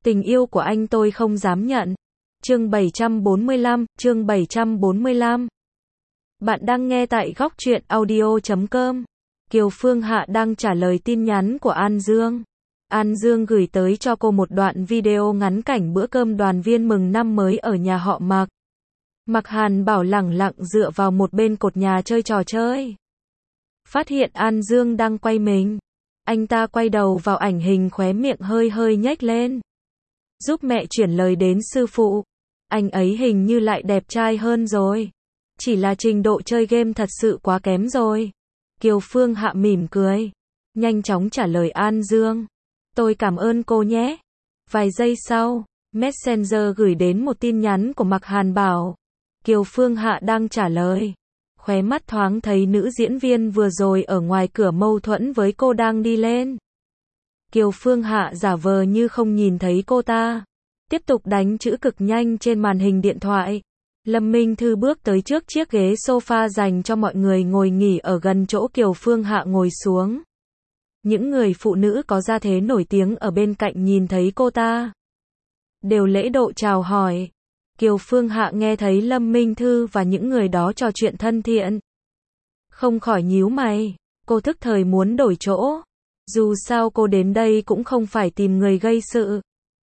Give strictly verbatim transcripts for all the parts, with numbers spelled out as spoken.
Tình yêu của anh tôi không dám nhận. Chương bảy trăm bốn mươi lăm, chương bảy trăm bốn mươi lăm. Bạn đang nghe tại góc truyện audio chấm com. Kiều Phương Hạ đang trả lời tin nhắn của An Dương. An Dương gửi tới cho cô một đoạn video ngắn cảnh bữa cơm đoàn viên mừng năm mới ở nhà họ Mạc. Mạc Hàn Bảo lẳng lặng dựa vào một bên cột nhà chơi trò chơi. Phát hiện An Dương đang quay mình. Anh ta quay đầu vào ảnh hình, khóe miệng hơi hơi nhếch lên. Giúp mẹ chuyển lời đến sư phụ. Anh ấy hình như lại đẹp trai hơn rồi. Chỉ là trình độ chơi game thật sự quá kém rồi. Kiều Phương Hạ mỉm cười. Nhanh chóng trả lời An Dương. Tôi cảm ơn cô nhé. Vài giây sau, Messenger gửi đến một tin nhắn của Mạc Hàn Bảo. Kiều Phương Hạ đang trả lời. Khóe mắt thoáng thấy nữ diễn viên vừa rồi ở ngoài cửa mâu thuẫn với cô đang đi lên. Kiều Phương Hạ giả vờ như không nhìn thấy cô ta. Tiếp tục đánh chữ cực nhanh trên màn hình điện thoại. Lâm Minh Thư bước tới trước chiếc ghế sofa dành cho mọi người ngồi nghỉ ở gần chỗ Kiều Phương Hạ ngồi xuống. Những người phụ nữ có gia thế nổi tiếng ở bên cạnh nhìn thấy cô ta, đều lễ độ chào hỏi. Kiều Phương Hạ nghe thấy Lâm Minh Thư và những người đó trò chuyện thân thiện, không khỏi nhíu mày. Cô thức thời muốn đổi chỗ. Dù sao cô đến đây cũng không phải tìm người gây sự.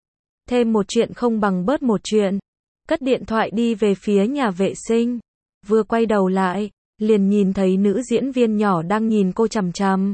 Thêm một chuyện không bằng bớt một chuyện. Cất điện thoại đi về phía nhà vệ sinh. Vừa quay đầu lại, liền nhìn thấy nữ diễn viên nhỏ đang nhìn cô chằm chằm.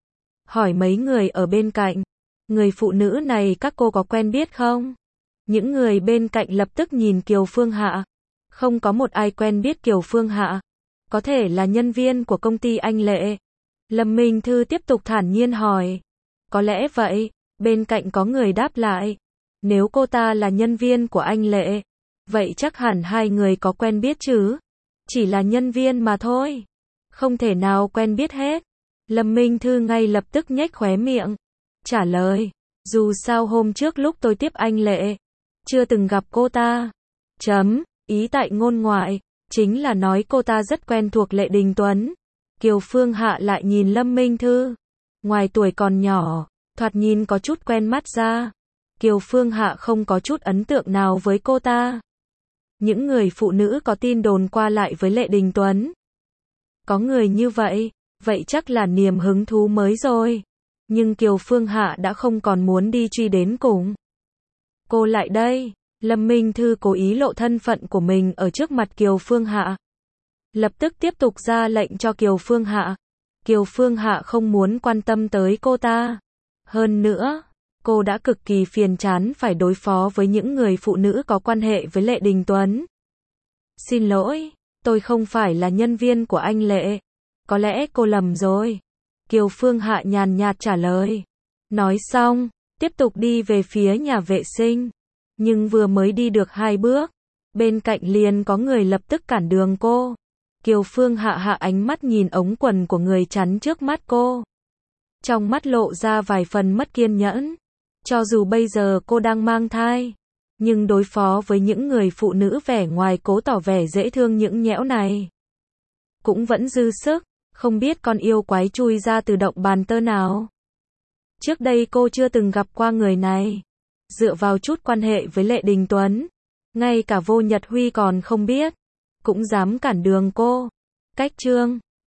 Hỏi mấy người ở bên cạnh. Người phụ nữ này các cô có quen biết không? Những người bên cạnh lập tức nhìn Kiều Phương Hạ. Không có một ai quen biết Kiều Phương Hạ. Có thể là nhân viên của công ty anh Lệ. Lâm Minh Thư tiếp tục thản nhiên hỏi. Có lẽ vậy. Bên cạnh có người đáp lại. Nếu cô ta là nhân viên của anh Lệ, vậy chắc hẳn hai người có quen biết chứ. Chỉ là nhân viên mà thôi. Không thể nào quen biết hết. Lâm Minh Thư ngay lập tức nhếch khóe miệng. Trả lời. Dù sao hôm trước lúc tôi tiếp anh Lệ, chưa từng gặp cô ta. Chấm. Ý tại ngôn ngoại. Chính là nói cô ta rất quen thuộc Lệ Đình Tuấn. Kiều Phương Hạ lại nhìn Lâm Minh Thư. Ngoài tuổi còn nhỏ, thoạt nhìn có chút quen mắt ra. Kiều Phương Hạ không có chút ấn tượng nào với cô ta. Những người phụ nữ có tin đồn qua lại với Lệ Đình Tuấn. Có người như vậy, vậy chắc là niềm hứng thú mới rồi. Nhưng Kiều Phương Hạ đã không còn muốn đi truy đến cùng. Cô lại đây. Lâm Minh Thư cố ý lộ thân phận của mình ở trước mặt Kiều Phương Hạ. Lập tức tiếp tục ra lệnh cho Kiều Phương Hạ. Kiều Phương Hạ không muốn quan tâm tới cô ta. Hơn nữa, cô đã cực kỳ phiền chán phải đối phó với những người phụ nữ có quan hệ với Lệ Đình Tuấn. Xin lỗi, tôi không phải là nhân viên của anh Lệ. Có lẽ cô lầm rồi. Kiều Phương Hạ nhàn nhạt trả lời. Nói xong, tiếp tục đi về phía nhà vệ sinh. Nhưng vừa mới đi được hai bước, bên cạnh liền có người lập tức cản đường cô. Kiều Phương Hạ hạ ánh mắt nhìn ống quần của người chắn trước mắt cô. Trong mắt lộ ra vài phần mất kiên nhẫn. Cho dù bây giờ cô đang mang thai, nhưng đối phó với những người phụ nữ vẻ ngoài cố tỏ vẻ dễ thương những nhẽo này, cũng vẫn dư sức. Không biết con yêu quái chui ra từ động bàn tơ nào. Trước đây cô chưa từng gặp qua người này. Dựa vào chút quan hệ với Lệ Đình Tuấn, ngay cả Vô Nhật Huy còn không biết, cũng dám cản đường cô. Cách chương